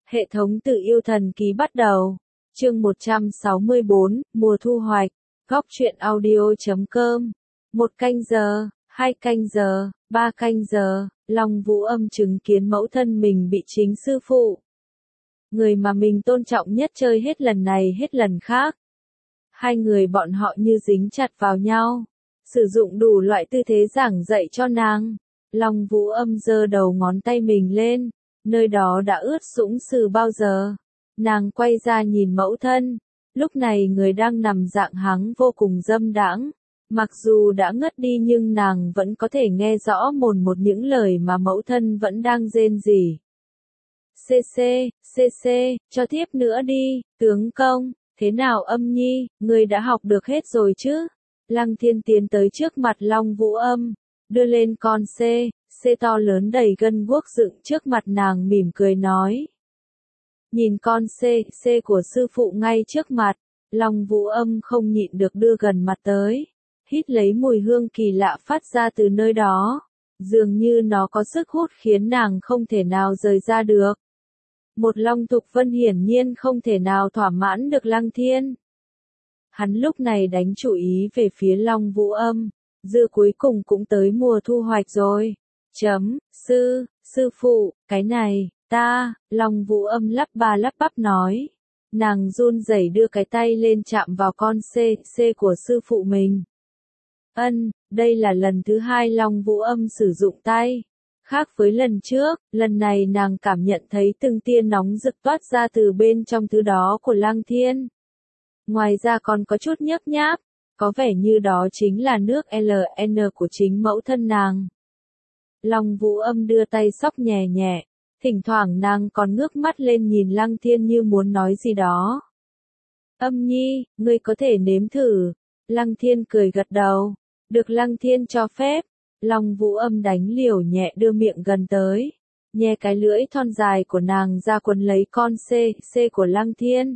Hệ thống tự yêu thần ký bắt đầu. Chương 164, mùa thu hoạch. Góc truyện audio.com. 1 canh giờ, 2 canh giờ, 3 canh giờ, Long Vũ Âm chứng kiến mẫu thân mình bị chính sư phụ, người mà mình tôn trọng nhất chơi hết lần này hết lần khác. Hai người bọn họ như dính chặt vào nhau, sử dụng đủ loại tư thế giảng dạy cho nàng. Long Vũ Âm giơ đầu ngón tay mình lên, nơi đó đã ướt sũng từ bao giờ. Nàng quay ra nhìn mẫu thân, lúc này người đang nằm dạng háng vô cùng dâm đãng. Mặc dù đã ngất đi nhưng nàng vẫn có thể nghe rõ mồn một những lời mà mẫu thân vẫn đang rên rỉ. CC, cho tiếp nữa đi, tướng công, thế nào Âm Nhi, người đã học được hết rồi chứ? Lăng Thiên tiến tới trước mặt Long Vũ Âm, đưa lên con C to lớn đầy gân guốc dựng trước mặt nàng mỉm cười nói. Nhìn con C của sư phụ ngay trước mặt, Long Vũ Âm không nhịn được đưa gần mặt tới, hít lấy mùi hương kỳ lạ phát ra từ nơi đó, dường như nó có sức hút khiến nàng không thể nào rời ra được. Một Long Thục Vân hiển nhiên không thể nào thỏa mãn được Lăng Thiên. Hắn lúc này đánh chủ ý về phía Long Vũ Âm, dưa cuối cùng cũng tới mùa thu hoạch rồi. Sư phụ, cái này, Long Vũ Âm lắp ba lắp bắp nói. Nàng run rẩy đưa cái tay lên chạm vào con C của sư phụ mình. Đây là lần thứ hai Long Vũ Âm sử dụng tay. Khác với lần trước, lần này nàng cảm nhận thấy từng tia nóng rực toát ra từ bên trong thứ đó của Lăng Thiên. Ngoài ra còn có chút nhớp nháp, có vẻ như đó chính là nước LN của chính mẫu thân nàng. Long Vũ Âm đưa tay xóc nhẹ nhẹ, thỉnh thoảng nàng còn ngước mắt lên nhìn Lăng Thiên như muốn nói gì đó. Âm Nhi, ngươi có thể nếm thử. Lăng Thiên cười gật đầu, được Lăng Thiên cho phép. Long Vũ Âm đánh liều nhẹ đưa miệng gần tới, nhè cái lưỡi thon dài của nàng ra quấn lấy con C của Lăng Thiên.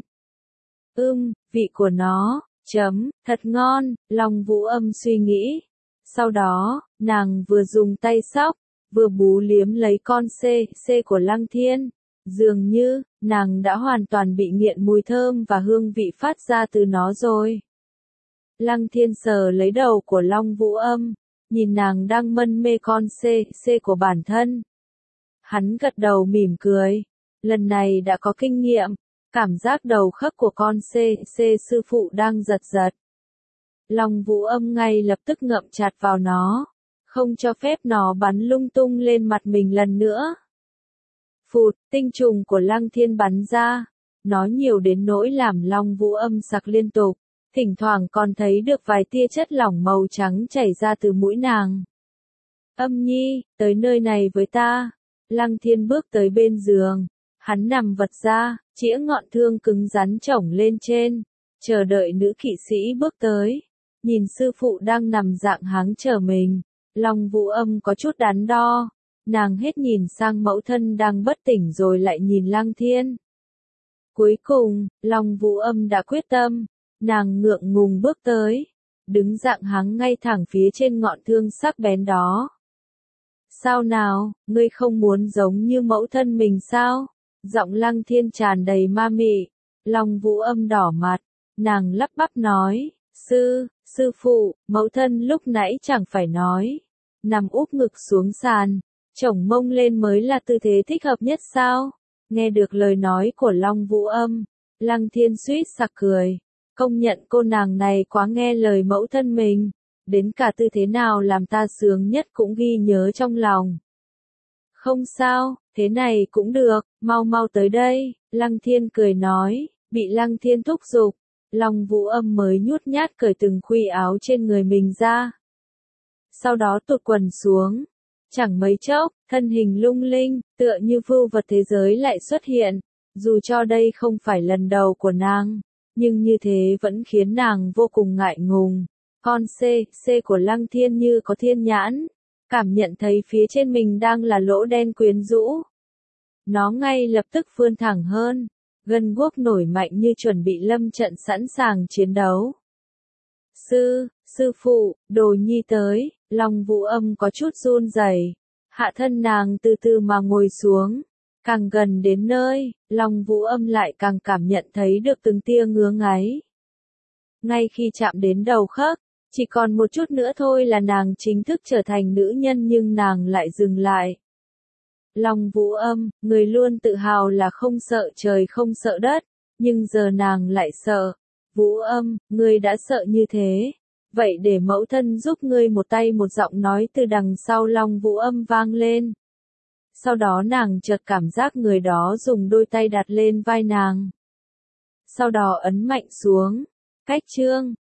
Vị của nó, thật ngon, Long Vũ Âm suy nghĩ. Sau đó, nàng vừa dùng tay xóc, vừa bú liếm lấy con C của Lăng Thiên. Dường như, nàng đã hoàn toàn bị nghiện mùi thơm và hương vị phát ra từ nó rồi. Lăng Thiên sờ lấy đầu của Long Vũ Âm, nhìn nàng đang mân mê con C của bản thân. Hắn gật đầu mỉm cười, lần này đã có kinh nghiệm, cảm giác đầu khớp của con C sư phụ đang giật giật. Long Vũ Âm ngay lập tức ngậm chặt vào nó, không cho phép nó bắn lung tung lên mặt mình lần nữa. Phụt, tinh trùng của Lăng Thiên bắn ra, nó nhiều đến nỗi làm Long Vũ Âm sặc liên tục. Thỉnh thoảng còn thấy được vài tia chất lỏng màu trắng chảy ra từ mũi nàng. Âm Nhi, tới nơi này với ta. Lăng Thiên bước tới bên giường, hắn nằm vật ra, chĩa ngọn thương cứng rắn chổng lên trên, chờ đợi nữ kỵ sĩ bước tới. Nhìn sư phụ đang nằm dạng háng chờ mình, Long Vũ Âm có chút đắn đo, nàng hết nhìn sang mẫu thân đang bất tỉnh rồi lại nhìn Lăng Thiên. Cuối cùng, Long Vũ Âm đã quyết tâm. Nàng ngượng ngùng bước tới, đứng dạng háng ngay thẳng phía trên ngọn thương sắc bén đó. Sao nào, ngươi không muốn giống như mẫu thân mình sao? Giọng Lăng Thiên tràn đầy ma mị. Long Vũ Âm đỏ mặt, nàng lắp bắp nói, sư phụ, mẫu thân lúc nãy chẳng phải nói. Nằm úp ngực xuống sàn, chổng mông lên mới là tư thế thích hợp nhất sao? Nghe được lời nói của Long Vũ Âm, Lăng Thiên suýt sặc cười. Công nhận cô nàng này quá nghe lời mẫu thân mình, đến cả tư thế nào làm ta sướng nhất cũng ghi nhớ trong lòng. Không sao, thế này cũng được, mau tới đây, Lăng Thiên cười nói, bị Lăng Thiên thúc giục, Long Vũ Âm mới nhút nhát cởi từng khuy áo trên người mình ra. Sau đó tụt quần xuống, chẳng mấy chốc, thân hình lung linh, tựa như vưu vật thế giới lại xuất hiện, dù cho đây không phải lần đầu của nàng. Nhưng như thế vẫn khiến nàng vô cùng ngại ngùng. Con C của Lăng Thiên như có thiên nhãn, cảm nhận thấy phía trên mình đang là lỗ đen quyến rũ. Nó ngay lập tức vươn thẳng hơn, gân guốc nổi mạnh như chuẩn bị lâm trận sẵn sàng chiến đấu. Sư phụ, đồ nhi tới, Long Vũ Âm có chút run rẩy, hạ thân nàng từ từ mà ngồi xuống, Càng gần đến nơi, Long Vũ Âm lại càng cảm nhận thấy được từng tia ngứa ngáy. Ngay khi chạm đến đầu khớp, chỉ còn một chút nữa thôi là nàng chính thức trở thành nữ nhân nhưng nàng lại dừng lại. Long Vũ Âm, người luôn tự hào là không sợ trời không sợ đất, nhưng giờ nàng lại sợ. Vũ Âm, ngươi đã sợ như thế. Vậy để mẫu thân giúp ngươi, một tay một giọng nói từ đằng sau Long Vũ Âm vang lên. Sau đó nàng chợt cảm giác người đó dùng đôi tay đặt lên vai nàng. Sau đó ấn mạnh xuống. Cách chương